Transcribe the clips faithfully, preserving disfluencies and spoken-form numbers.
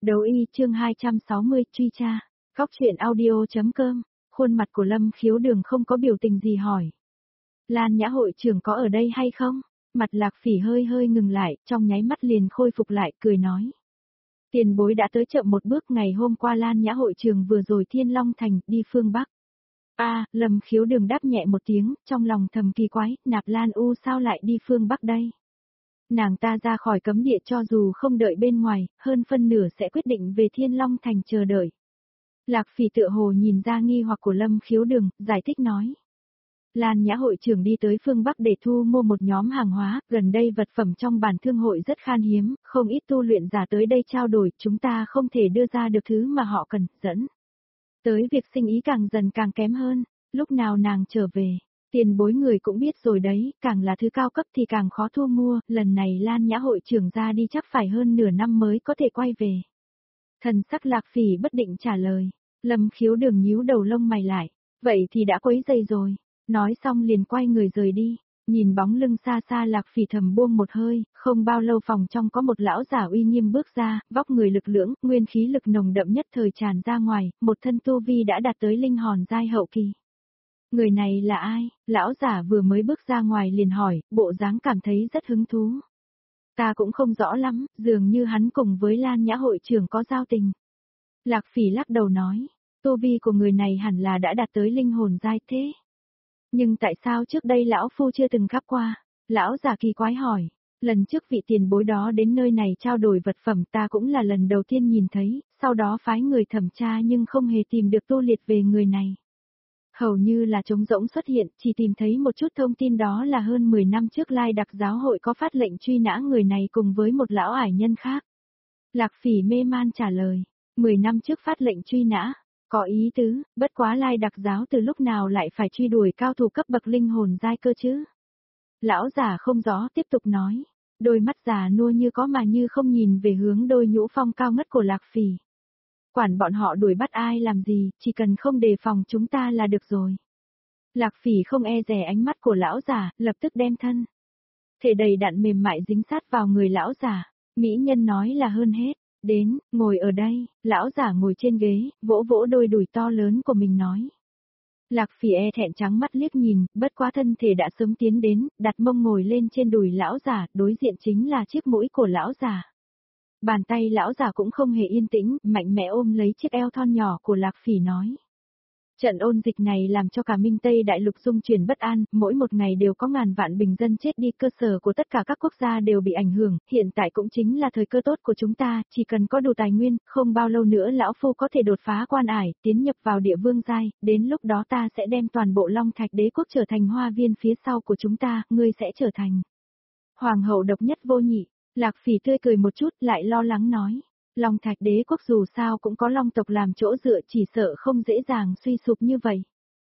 Đấu y chương hai trăm sáu mươi truy tra. Góc truyện audio.com. Khuôn mặt của Lâm Khiếu Đường không có biểu tình gì hỏi. Lan Nhã hội trưởng có ở đây hay không? Mặt Lạc Phỉ hơi hơi ngừng lại, trong nháy mắt liền khôi phục lại, cười nói. Tiền bối đã tới chậm một bước, ngày hôm qua Lan Nhã hội trưởng vừa rồi Thiên Long Thành, đi phương Bắc. A, à, Lâm Khiếu Đường đáp nhẹ một tiếng, trong lòng thầm kỳ quái, Nạp Lan U sao lại đi phương Bắc đây? Nàng ta ra khỏi cấm địa cho dù không đợi bên ngoài, hơn phân nửa sẽ quyết định về Thiên Long Thành chờ đợi. Lạc Phỉ tựa hồ nhìn ra nghi hoặc của Lâm Khiếu Đường, giải thích nói. Lan Nhã hội trưởng đi tới phương Bắc để thu mua một nhóm hàng hóa, gần đây vật phẩm trong bản thương hội rất khan hiếm, không ít tu luyện giả tới đây trao đổi, chúng ta không thể đưa ra được thứ mà họ cần, dẫn. Tới việc sinh ý càng dần càng kém hơn, lúc nào nàng trở về. Tiền bối người cũng biết rồi đấy, càng là thứ cao cấp thì càng khó thu mua, lần này Lan Nhã hội trưởng ra đi chắc phải hơn nửa năm mới có thể quay về. Thần sắc Lạc Phỉ bất định trả lời, Lâm Khiếu Đường nhíu đầu lông mày lại, vậy thì đã quấy dày rồi, nói xong liền quay người rời đi, nhìn bóng lưng xa xa Lạc Phỉ thầm buông một hơi, không bao lâu phòng trong có một lão giả uy nghiêm bước ra, vóc người lực lưỡng, nguyên khí lực nồng đậm nhất thời tràn ra ngoài, một thân tu vi đã đạt tới linh hồn giai hậu kỳ. Người này là ai? Lão giả vừa mới bước ra ngoài liền hỏi, bộ dáng cảm thấy rất hứng thú. Ta cũng không rõ lắm, dường như hắn cùng với Lan Nhã hội trưởng có giao tình. Lạc Phỉ lắc đầu nói, tu vi của người này hẳn là đã đạt tới linh hồn giai thế. Nhưng tại sao trước đây lão phu chưa từng gặp qua? Lão giả kỳ quái hỏi, lần trước vị tiền bối đó đến nơi này trao đổi vật phẩm ta cũng là lần đầu tiên nhìn thấy, sau đó phái người thẩm tra nhưng không hề tìm được tô liệt về người này. Hầu như là trống rỗng xuất hiện, chỉ tìm thấy một chút thông tin đó là hơn mười năm trước Lai Đặc giáo hội có phát lệnh truy nã người này cùng với một lão ải nhân khác. Lạc Phỉ mê man trả lời, mười năm trước phát lệnh truy nã, có ý tứ, bất quá Lai Đặc giáo từ lúc nào lại phải truy đuổi cao thủ cấp bậc linh hồn giai cơ chứ? Lão giả không rõ tiếp tục nói, đôi mắt già nua như có mà như không nhìn về hướng đôi nhũ phong cao ngất của Lạc Phỉ. Quản bọn họ đuổi bắt ai làm gì, chỉ cần không đề phòng chúng ta là được rồi. Lạc Phỉ không e dè ánh mắt của lão giả, lập tức đem thân. Thể đầy đặn mềm mại dính sát vào người lão giả, mỹ nhân nói là hơn hết, đến, ngồi ở đây, lão giả ngồi trên ghế, vỗ vỗ đôi đùi to lớn của mình nói. Lạc Phỉ e thẹn trắng mắt liếc nhìn, bất quá thân thể đã sớm tiến đến, đặt mông ngồi lên trên đùi lão giả, đối diện chính là chiếc mũi của lão giả. Bàn tay lão giả cũng không hề yên tĩnh, mạnh mẽ ôm lấy chiếc eo thon nhỏ của Lạc Phỉ nói. Trận ôn dịch này làm cho cả Minh Tây Đại Lục dung chuyển bất an, mỗi một ngày đều có ngàn vạn bình dân chết đi, cơ sở của tất cả các quốc gia đều bị ảnh hưởng, hiện tại cũng chính là thời cơ tốt của chúng ta, chỉ cần có đủ tài nguyên, không bao lâu nữa lão phu có thể đột phá quan ải, tiến nhập vào địa vương giai, đến lúc đó ta sẽ đem toàn bộ Long Thạch Đế quốc trở thành hoa viên phía sau của chúng ta, ngươi sẽ trở thành hoàng hậu độc nhất vô nhị. Lạc Phỉ tươi cười một chút lại lo lắng nói, Long Thạch Đế quốc dù sao cũng có Long tộc làm chỗ dựa, chỉ sợ không dễ dàng suy sụp như vậy.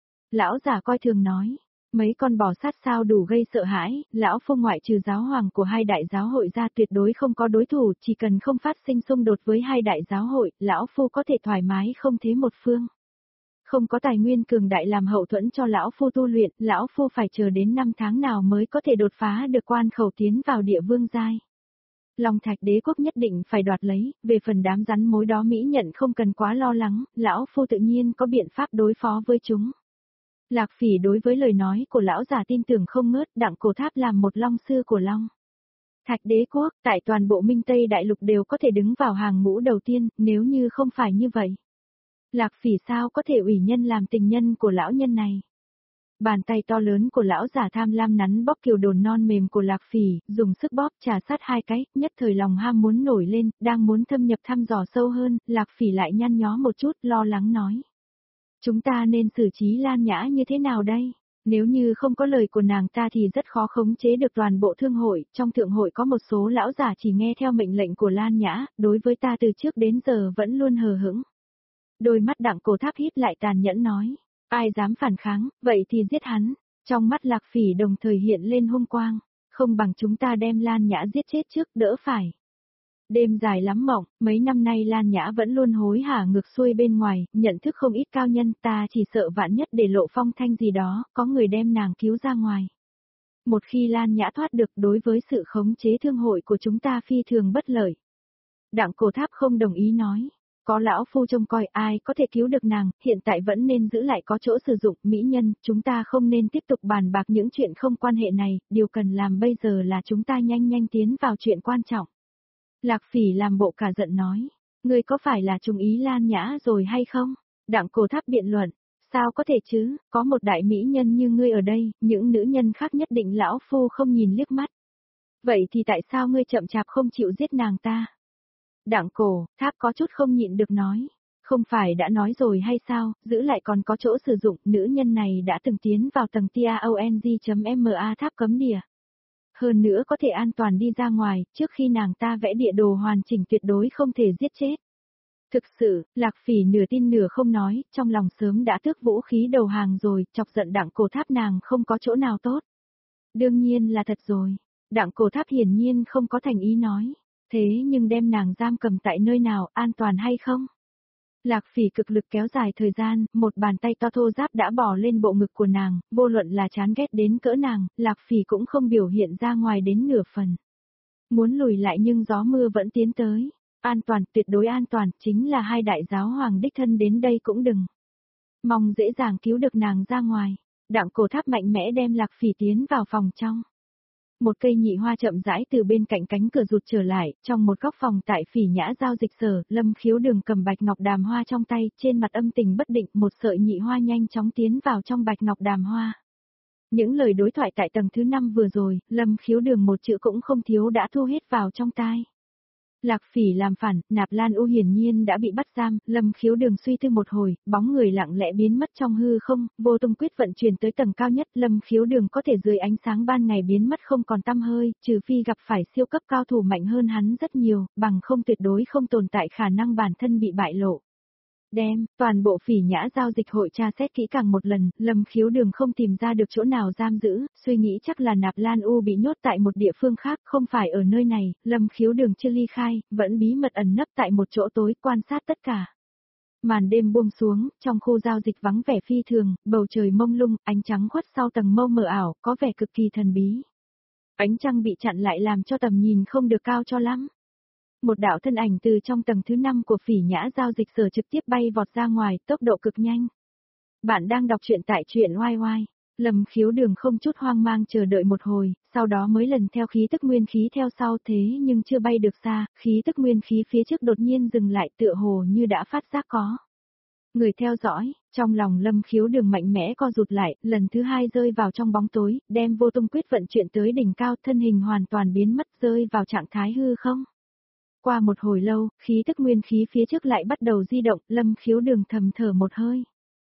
Lão giả coi thường nói, mấy con bò sát sao đủ gây sợ hãi, lão phu ngoại trừ giáo hoàng của hai đại giáo hội ra tuyệt đối không có đối thủ, chỉ cần không phát sinh xung đột với hai đại giáo hội, lão phu có thể thoải mái không thế một phương. Không có tài nguyên cường đại làm hậu thuẫn cho lão phu tu luyện, lão phu phải chờ đến năm tháng nào mới có thể đột phá được quan khẩu tiến vào địa vương giai. Long Thạch Đế quốc nhất định phải đoạt lấy, về phần đám rắn mối đó mỹ nhận không cần quá lo lắng, lão phu tự nhiên có biện pháp đối phó với chúng. Lạc Phỉ đối với lời nói của lão giả tin tưởng không ngớt, Đặng Cổ Tháp làm một long sư của Long Thạch Đế quốc, tại toàn bộ Minh Tây Đại Lục đều có thể đứng vào hàng ngũ đầu tiên, nếu như không phải như vậy. Lạc Phỉ sao có thể ủy nhân làm tình nhân của lão nhân này? Bàn tay to lớn của lão giả tham lam nắn bóp kiều đồn non mềm của Lạc Phỉ, dùng sức bóp trà sát hai cái, nhất thời lòng ham muốn nổi lên, đang muốn thâm nhập thăm dò sâu hơn, Lạc Phỉ lại nhăn nhó một chút, lo lắng nói. Chúng ta nên xử trí Lan Nhã như thế nào đây? Nếu như không có lời của nàng ta thì rất khó khống chế được toàn bộ thương hội, trong thượng hội có một số lão giả chỉ nghe theo mệnh lệnh của Lan Nhã, đối với ta từ trước đến giờ vẫn luôn hờ hững. Đôi mắt Đặng Cổ Tháp hít lại tàn nhẫn nói. Ai dám phản kháng, vậy thì giết hắn. Trong mắt Lạc Phỉ đồng thời hiện lên hung quang, không bằng chúng ta đem Lan Nhã giết chết trước, đỡ phải. Đêm dài lắm mộng, mấy năm nay Lan Nhã vẫn luôn hối hả ngược xuôi bên ngoài, nhận thức không ít cao nhân, ta chỉ sợ vạn nhất để lộ phong thanh gì đó, có người đem nàng cứu ra ngoài. Một khi Lan Nhã thoát được, đối với sự khống chế thương hội của chúng ta phi thường bất lợi. Đặng Cổ Tháp không đồng ý nói. Có lão phu trông coi ai có thể cứu được nàng, hiện tại vẫn nên giữ lại có chỗ sử dụng, mỹ nhân, chúng ta không nên tiếp tục bàn bạc những chuyện không quan hệ này, điều cần làm bây giờ là chúng ta nhanh nhanh tiến vào chuyện quan trọng. Lạc Phỉ làm bộ cả giận nói, ngươi có phải là trùng ý Lan Nhã rồi hay không? Đặng Cổ Tháp biện luận, sao có thể chứ, có một đại mỹ nhân như ngươi ở đây, những nữ nhân khác nhất định lão phu không nhìn liếc mắt. Vậy thì tại sao ngươi chậm chạp không chịu giết nàng ta? Đặng Cổ Tháp có chút không nhịn được nói, không phải đã nói rồi hay sao, giữ lại còn có chỗ sử dụng, nữ nhân này đã từng tiến vào tầng tiaong.ma tháp cấm địa. Hơn nữa có thể an toàn đi ra ngoài, trước khi nàng ta vẽ địa đồ hoàn chỉnh tuyệt đối không thể giết chết. Thực sự, Lạc Phỉ nửa tin nửa không nói, trong lòng sớm đã tước vũ khí đầu hàng rồi, chọc giận Đặng Cổ Tháp nàng không có chỗ nào tốt. Đương nhiên là thật rồi, Đặng Cổ Tháp hiển nhiên không có thành ý nói. Thế nhưng đem nàng giam cầm tại nơi nào, an toàn hay không? Lạc Phỉ cực lực kéo dài thời gian, một bàn tay to thô ráp đã bỏ lên bộ ngực của nàng, vô luận là chán ghét đến cỡ nàng, Lạc Phỉ cũng không biểu hiện ra ngoài đến nửa phần. Muốn lùi lại nhưng gió mưa vẫn tiến tới. An toàn, tuyệt đối an toàn, chính là hai đại giáo hoàng đích thân đến đây cũng đừng. Mong dễ dàng cứu được nàng ra ngoài. Đặng Cổ Tháp mạnh mẽ đem Lạc Phỉ tiến vào phòng trong. Một cây nhị hoa chậm rãi từ bên cạnh cánh cửa rụt trở lại, trong một góc phòng tại Phỉ Nhã giao dịch sở, Lâm Khiếu Đường cầm bạch ngọc đàm hoa trong tay, trên mặt âm tình bất định, một sợi nhị hoa nhanh chóng tiến vào trong bạch ngọc đàm hoa. Những lời đối thoại tại tầng thứ năm vừa rồi, Lâm Khiếu Đường một chữ cũng không thiếu đã thu hết vào trong tai. Lạc Phỉ làm phản, Nạp Lan U hiển nhiên đã bị bắt giam, Lâm Khiếu Đường suy tư một hồi, bóng người lặng lẽ biến mất trong hư không, vô tung quyết vận chuyển tới tầng cao nhất, Lâm Khiếu Đường có thể dưới ánh sáng ban ngày biến mất không còn tăm hơi, trừ phi gặp phải siêu cấp cao thủ mạnh hơn hắn rất nhiều, bằng không tuyệt đối không tồn tại khả năng bản thân bị bại lộ. Đem, toàn bộ Phỉ Nhã giao dịch hội tra xét kỹ càng một lần, Lâm Khiếu Đường không tìm ra được chỗ nào giam giữ, suy nghĩ chắc là Nạp Lan U bị nhốt tại một địa phương khác, không phải ở nơi này, Lâm Khiếu Đường chưa ly khai, vẫn bí mật ẩn nấp tại một chỗ tối quan sát tất cả. Màn đêm buông xuống, trong khu giao dịch vắng vẻ phi thường, bầu trời mông lung, ánh trắng khuất sau tầng mâu mờ ảo, có vẻ cực kỳ thần bí. Ánh trăng bị chặn lại làm cho tầm nhìn không được cao cho lắm. Một đạo thân ảnh từ trong tầng thứ năm của Phỉ Nhã giao dịch sở trực tiếp bay vọt ra ngoài, tốc độ cực nhanh. Bạn đang đọc truyện tại truyện oai oai. Lâm Khiếu Đường không chút hoang mang chờ đợi một hồi, sau đó mới lần theo khí tức nguyên khí theo sau thế nhưng chưa bay được xa, khí tức nguyên khí phía trước đột nhiên dừng lại tựa hồ như đã phát giác có. Người theo dõi, trong lòng Lâm Khiếu Đường mạnh mẽ co rụt lại, lần thứ hai rơi vào trong bóng tối, đem vô tung quyết vận chuyển tới đỉnh cao, thân hình hoàn toàn biến mất rơi vào trạng thái hư không. Qua một hồi lâu, khí tức nguyên khí phía trước lại bắt đầu di động, Lâm Khiếu Đường thầm thở một hơi.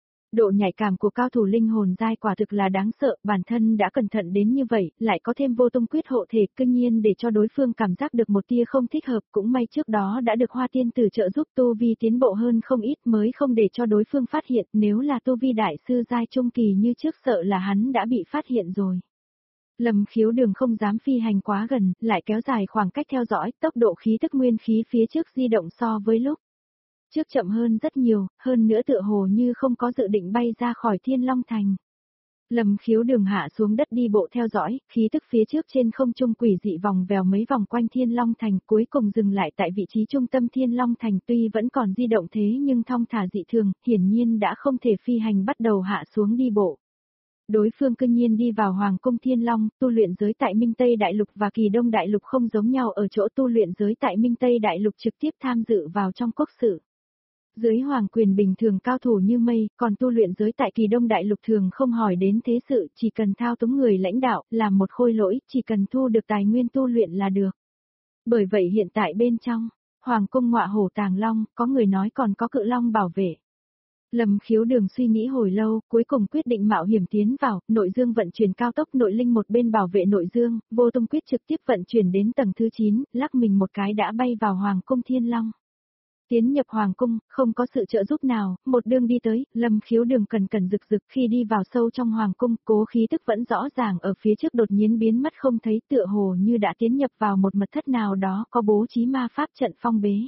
Độ nhạy cảm của cao thủ linh hồn giai quả thực là đáng sợ, bản thân đã cẩn thận đến như vậy, lại có thêm vô tung quyết hộ thể, cư nhiên để cho đối phương cảm giác được một tia không thích hợp, cũng may trước đó đã được Hoa Tiên Tử trợ giúp tu vi tiến bộ hơn không ít mới không để cho đối phương phát hiện, nếu là tu vi đại sư giai trung kỳ như trước sợ là hắn đã bị phát hiện rồi. Lâm Khiếu Đường không dám phi hành quá gần, lại kéo dài khoảng cách theo dõi, tốc độ khí tức nguyên khí phía trước di động so với lúc trước chậm hơn rất nhiều, hơn nữa tựa hồ như không có dự định bay ra khỏi Thiên Long Thành. Lâm Khiếu Đường hạ xuống đất đi bộ theo dõi, khí tức phía trước trên không trung quỷ dị vòng vèo mấy vòng quanh Thiên Long Thành, cuối cùng dừng lại tại vị trí trung tâm Thiên Long Thành, tuy vẫn còn di động thế nhưng thong thả dị thường, hiển nhiên đã không thể phi hành bắt đầu hạ xuống đi bộ. Đối phương cư nhiên đi vào Hoàng cung Thiên Long, tu luyện giới tại Minh Tây Đại Lục và Kỳ Đông Đại Lục không giống nhau ở chỗ tu luyện giới tại Minh Tây Đại Lục trực tiếp tham dự vào trong quốc sự. Dưới hoàng quyền bình thường cao thủ như mây, còn tu luyện giới tại Kỳ Đông Đại Lục thường không hỏi đến thế sự, chỉ cần thao túng người lãnh đạo, làm một khôi lỗi, chỉ cần thu được tài nguyên tu luyện là được. Bởi vậy hiện tại bên trong, Hoàng cung Ngọa Hổ Tàng Long, có người nói còn có cự long bảo vệ. Lâm Khiếu Đường suy nghĩ hồi lâu, cuối cùng quyết định mạo hiểm tiến vào, nội dương vận chuyển cao tốc nội linh một bên bảo vệ nội dương, vô tung quyết trực tiếp vận chuyển đến tầng thứ chín, lắc mình một cái đã bay vào Hoàng cung Thiên Long. Tiến nhập Hoàng cung, không có sự trợ giúp nào, một đường đi tới, Lâm Khiếu Đường cần cần rực rực khi đi vào sâu trong Hoàng cung, cố khí tức vẫn rõ ràng ở phía trước đột nhiên biến mất không thấy tựa hồ như đã tiến nhập vào một mật thất nào đó có bố trí ma pháp trận phong bế.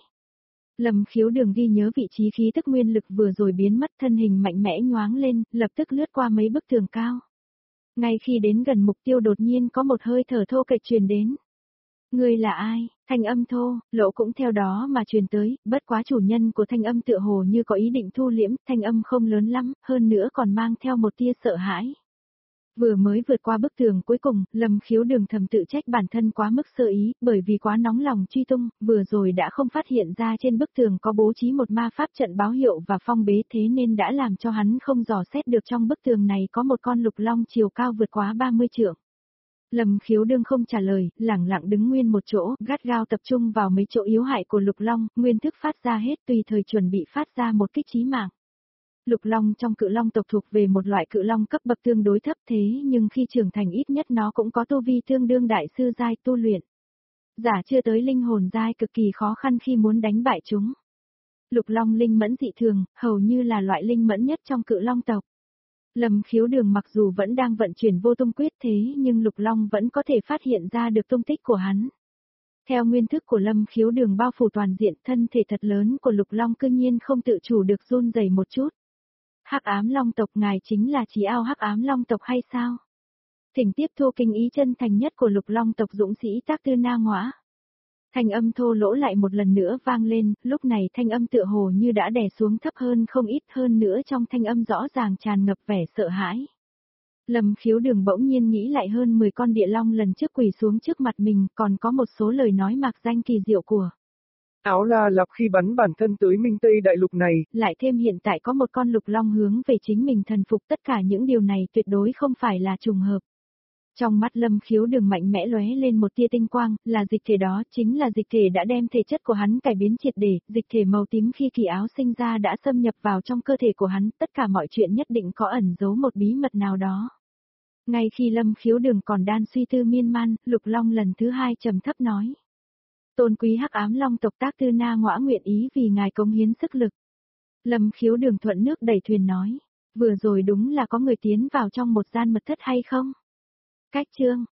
Lâm Khiếu Đường ghi nhớ vị trí khí tức nguyên lực vừa rồi biến mất thân hình mạnh mẽ nhoáng lên, lập tức lướt qua mấy bức tường cao. Ngay khi đến gần mục tiêu đột nhiên có một hơi thở thô kệch truyền đến. Ngươi là ai? Thanh âm thô, lỗ cũng theo đó mà truyền tới, bất quá chủ nhân của thanh âm tựa hồ như có ý định thu liễm, thanh âm không lớn lắm, hơn nữa còn mang theo một tia sợ hãi. Vừa mới vượt qua bức tường cuối cùng, Lâm Khiếu Đường thầm tự trách bản thân quá mức sơ ý, bởi vì quá nóng lòng truy tung, vừa rồi đã không phát hiện ra trên bức tường có bố trí một ma pháp trận báo hiệu và phong bế, thế nên đã làm cho hắn không dò xét được trong bức tường này có một con lục long chiều cao vượt quá ba mươi trượng. Lâm Khiếu Đương không trả lời, lẳng lặng đứng nguyên một chỗ, gắt gao tập trung vào mấy chỗ yếu hại của lục long, nguyên thức phát ra hết tùy thời chuẩn bị phát ra một kích chí mạng. Lục long trong cự long tộc thuộc về một loại cự long cấp bậc tương đối thấp thế nhưng khi trưởng thành ít nhất nó cũng có tu vi tương đương đại sư giai tu luyện. Giả chưa tới linh hồn giai cực kỳ khó khăn khi muốn đánh bại chúng. Lục long linh mẫn dị thường, hầu như là loại linh mẫn nhất trong cự long tộc. Lâm Khiếu Đường mặc dù vẫn đang vận chuyển vô tung quyết thế nhưng Lục Long vẫn có thể phát hiện ra được tung tích của hắn. Theo nguyên thức của Lâm Khiếu Đường bao phủ toàn diện, thân thể thật lớn của Lục Long cư nhiên không tự chủ được run rẩy một chút. Hắc Ám Long tộc ngài chính là Chí Ao Hắc Ám Long tộc hay sao? Thỉnh tiếp thu kinh ý chân thành nhất của Lục Long tộc dũng sĩ Tác Tư Na Ngõa. Thanh âm thô lỗ lại một lần nữa vang lên, lúc này thanh âm tựa hồ như đã đè xuống thấp hơn không ít, hơn nữa trong thanh âm rõ ràng tràn ngập vẻ sợ hãi. Lâm Khiếu Đường bỗng nhiên nghĩ lại hơn mười con địa long lần trước quỳ xuống trước mặt mình, còn có một số lời nói mạc danh kỳ diệu của Áo La Lạp khi bắn bản thân tới Minh Tây Đại Lục này. Lại thêm hiện tại có một con lục long hướng về chính mình thần phục, tất cả những điều này tuyệt đối không phải là trùng hợp. Trong mắt Lâm Khiếu Đường mạnh mẽ lóe lên một tia tinh quang, là dịch thể đó, chính là dịch thể đã đem thể chất của hắn cải biến triệt để, dịch thể màu tím khi kỳ áo sinh ra đã xâm nhập vào trong cơ thể của hắn, tất cả mọi chuyện nhất định có ẩn giấu một bí mật nào đó. Ngay khi Lâm Khiếu Đường còn đang suy tư miên man, Lục Long lần thứ hai trầm thấp nói. Tôn quý Hắc Ám Long tộc Tác Tư Na Ngõa nguyện ý vì ngài cống hiến sức lực. Lâm Khiếu Đường thuận nước đẩy thuyền nói, vừa rồi đúng là có người tiến vào trong một gian mật thất hay không? Cách chương